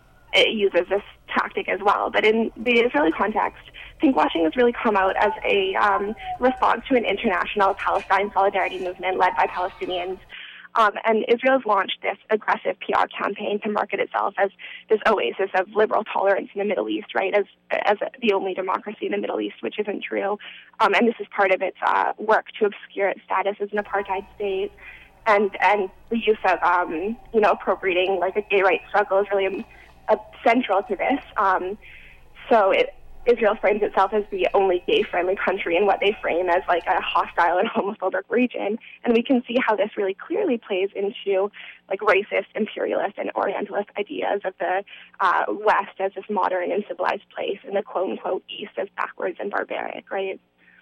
it uses this tactic as well. But in the Israeli context, pinkwashing has really come out as a um, response to an international Palestine solidarity movement led by Palestinians. Um, and Israel's launched this aggressive P R campaign to market itself as this oasis of liberal tolerance in the Middle East, right, as as the only democracy in the Middle East, which isn't true. Um, and this is part of its uh, work to obscure its status as an apartheid state. And and the use of, um, you know, appropriating like a gay rights struggle is really uh, central to this. Um, so it, Israel frames itself as the only gay-friendly country in what they frame as like a hostile and homophobic region. And we can see how this really clearly plays into like racist, imperialist, and Orientalist ideas of the uh, West as this modern and civilized place, and the quote-unquote East as backwards and barbaric, right?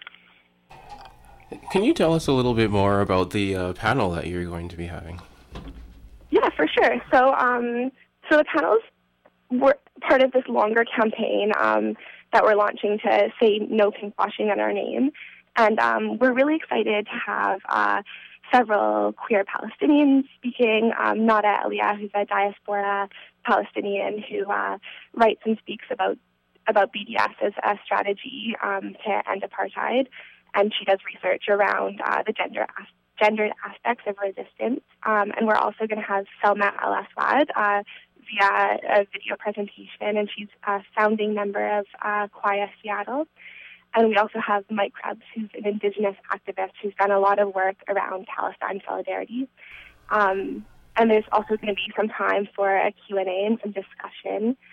Can you tell us a little bit more about the uh, panel that you're going to be having? Yeah, for sure. So, um, so the panels were part of this longer campaign um, that we're launching to say no pinkwashing in our name. And um, we're really excited to have uh, several queer Palestinians speaking. Um, Nada Elia, who's a diaspora Palestinian who uh, writes and speaks about, about B D S as a strategy um, to end apartheid. And she does research around uh, the gender as- gendered aspects of resistance. Um, and we're also going to have Selma Al-Aswad uh, via a video presentation, and she's a founding member of uh, QUIA Seattle. And we also have Mike Krebs, who's an Indigenous activist who's done a lot of work around Palestine solidarity. Um, and there's also going to be some time for a Q and A and some discussion.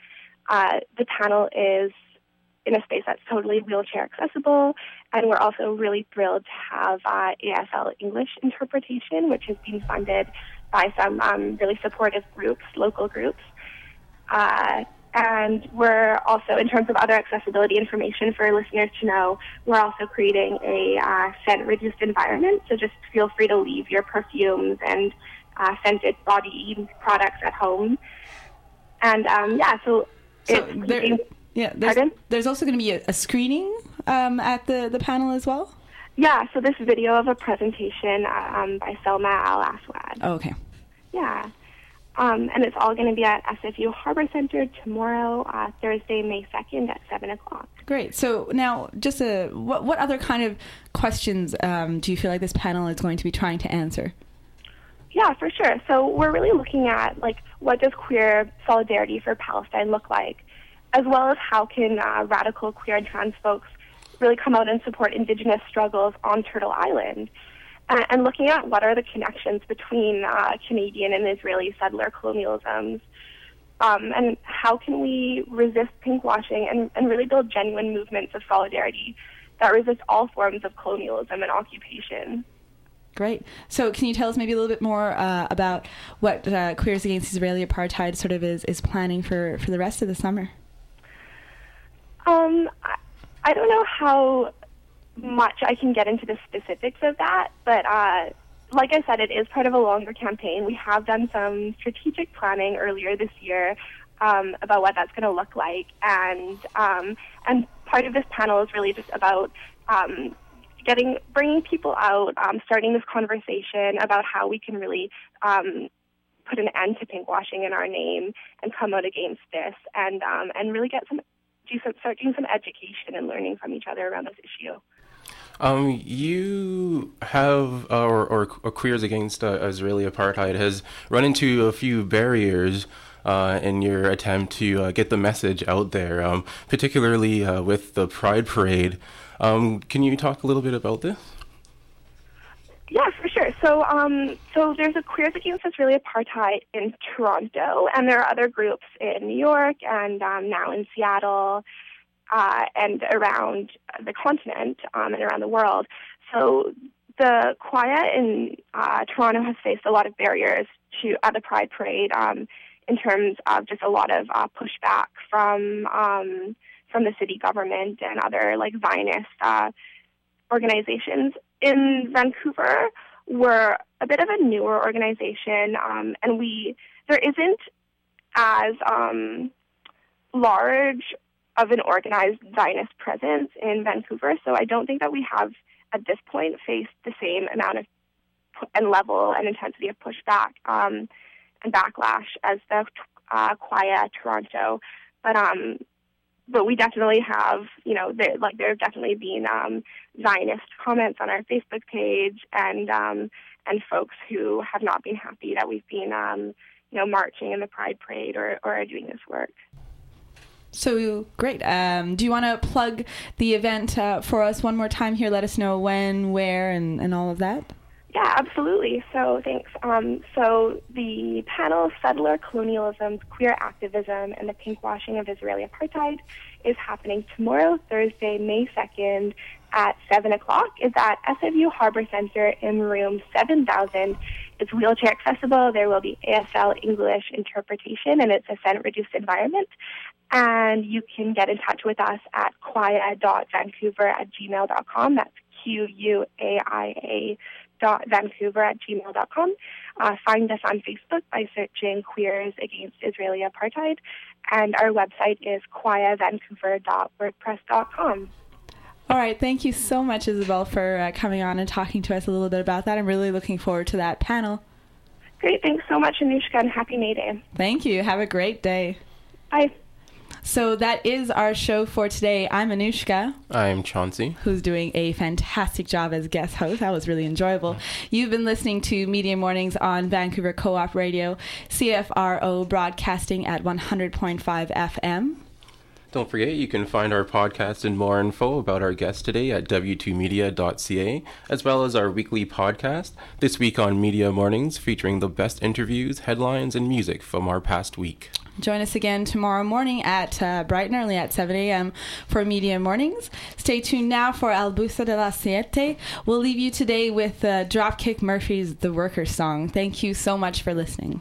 Uh, the panel is in a space that's totally wheelchair accessible, and we're also really thrilled to have uh, A S L English interpretation, which has been funded by some um, really supportive groups, local groups. Uh, and we're also, in terms of other accessibility information for listeners to know, we're also creating a uh, scent-reduced environment, so just feel free to leave your perfumes and uh, scented body products at home. And um, yeah, so, so it's there, keeping, yeah, there's, there's also going to be a, a screening um, at the, the panel as well? Yeah, so this video of a presentation um, by Selma Al-Aswad. Oh, okay. Yeah. Um, and it's all going to be at S F U Harbor Center tomorrow, uh, Thursday, May second at seven o'clock. Great. So now, just a, what, what other kind of questions um, do you feel like this panel is going to be trying to answer? Yeah, for sure. So we're really looking at, like, what does queer solidarity for Palestine look like, as well as how can uh, radical queer and trans folks really come out and support Indigenous struggles on Turtle Island. Uh, and looking at what are the connections between uh, Canadian and Israeli settler colonialisms, um, and how can we resist pinkwashing and, and really build genuine movements of solidarity that resist all forms of colonialism and occupation. Great. So can you tell us maybe a little bit more uh, about what uh, Queers Against Israeli Apartheid sort of is, is planning for, for the rest of the summer? Um, I, I don't know how much I can get into the specifics of that, but uh, like I said, it is part of a longer campaign. We have done some strategic planning earlier this year um, about what that's going to look like, and um, and part of this panel is really just about um, getting bringing people out, um, starting this conversation about how we can really um, put an end to pinkwashing in our name and come out against this, and um, and really get some do some start doing some education and learning from each other around this issue. Um, you have, uh, or, or, or Queers Against uh, Israeli Apartheid has run into a few barriers uh, in your attempt to uh, get the message out there, um, particularly uh, with the Pride Parade. Um, can you talk a little bit about this? Yeah, for sure. So, um, so there's a Queers Against Israeli Apartheid in Toronto, and there are other groups in New York and um, now in Seattle. Uh, and around the continent um, and around the world. So the Quaya in uh, Toronto has faced a lot of barriers to at the Pride Parade um, in terms of just a lot of uh, pushback from um, from the city government and other like Zionist uh, organizations. In Vancouver, we're a bit of a newer organization, um, and we there isn't as um, large of an organized Zionist presence in Vancouver, so I don't think that we have, at this point, faced the same amount of and level and intensity of pushback um, and backlash as the uh, Quaya Toronto. But um, but we definitely have, you know, there, like there have definitely been um, Zionist comments on our Facebook page, and um, and folks who have not been happy that we've been, um, you know, marching in the Pride Parade or or doing this work. So great. Um, do you want to plug the event uh, for us one more time here? Let us know when, where, and, and all of that. Yeah, absolutely. So thanks. Um, so the panel, Settler Colonialism, Queer Activism, and the Pinkwashing of Israeli Apartheid is happening tomorrow, Thursday, May second at seven o'clock. It's at S F U Harbor Center in room seven thousand. It's wheelchair accessible. There will be A S L English interpretation, and it's a scent-reduced environment. And you can get in touch with us at quaya dot vancouver at gmail dot com. That's Q U A I A dot Vancouver at gmail dot com. Uh, find us on Facebook by searching Queers Against Israeli Apartheid. And our website is quaya vancouver dot wordpress dot com. All right. Thank you so much, Isabel, for uh, coming on and talking to us a little bit about that. I'm really looking forward to that panel. Great. Thanks so much, Anushka, and happy May Day. Thank you. Have a great day. Bye. So that is our show for today. I'm Anushka. I'm Chauncey. Who's doing a fantastic job as guest host. That was really enjoyable. You've been listening to Media Mornings on Vancouver Co-op Radio, C F R O broadcasting at one hundred point five F M. Don't forget, you can find our podcast and more info about our guest today at w two media dot c a, as well as our weekly podcast, This Week on Media Mornings, featuring the best interviews, headlines, and music from our past week. Join us again tomorrow morning at uh, bright and early at seven a.m. for Media Mornings. Stay tuned now for El Busto de las Siete. We'll leave you today with uh, Dropkick Murphys' The Workers song. Thank you so much for listening.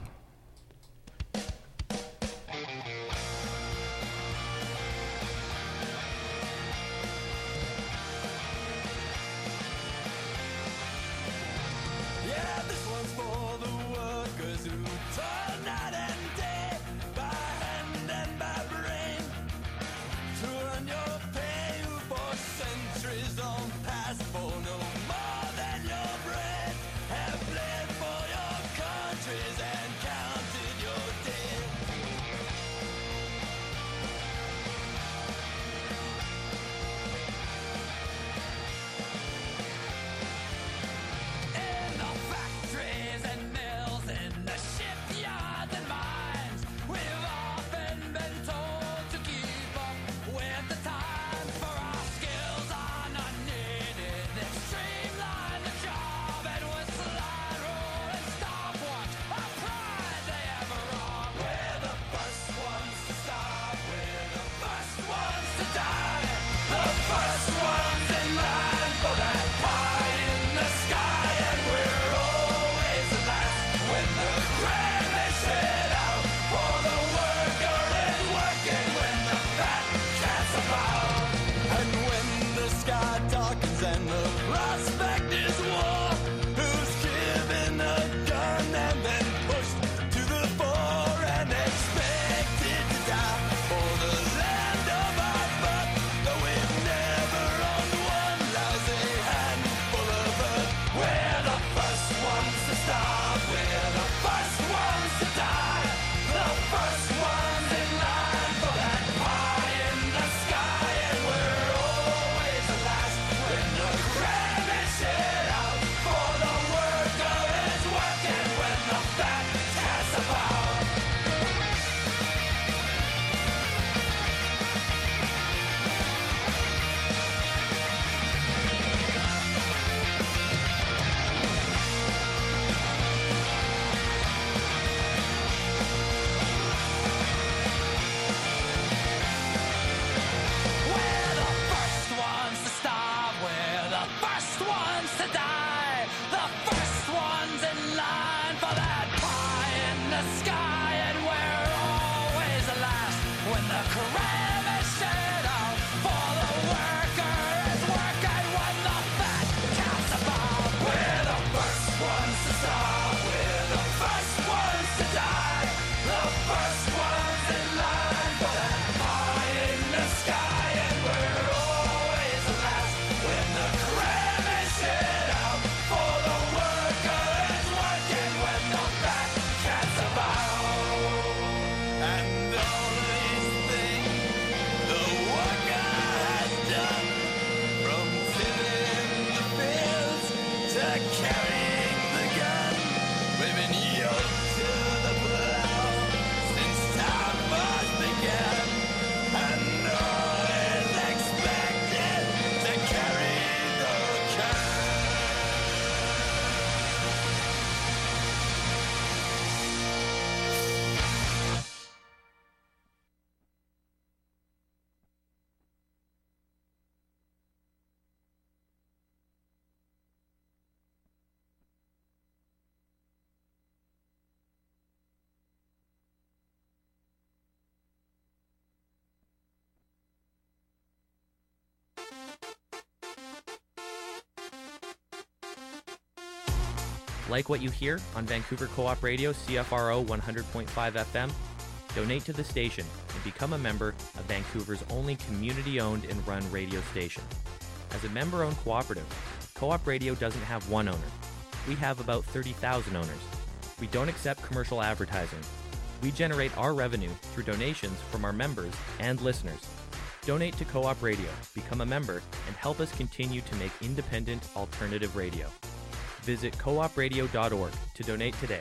Like what you hear on Vancouver Co-op Radio C F R O one hundred point five F M? Donate to the station and become a member of Vancouver's only community-owned and run radio station. As a member-owned cooperative, Co-op Radio doesn't have one owner. We have about thirty thousand owners. We don't accept commercial advertising. We generate our revenue through donations from our members and listeners. Donate to Co-op Radio, become a member, and help us continue to make independent, alternative radio. Visit co op radio dot org to donate today.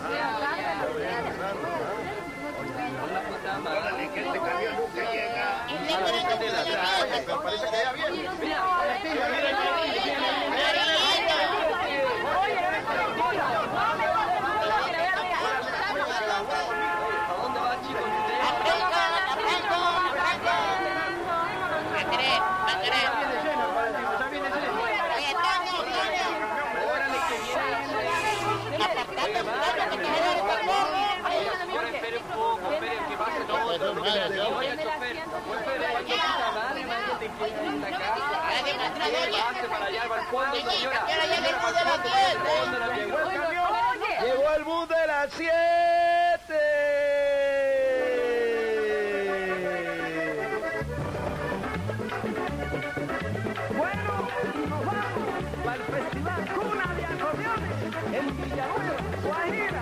Llegó el bus de las siete. Bueno, nos vamos para el festival Cuna de Acordeones en Villanueva, Guajira.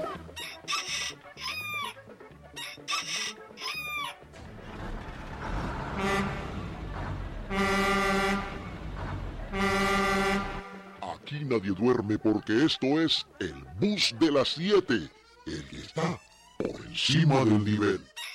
Aquí nadie duerme porque esto es el bus de las siete, el que está por encima del nivel.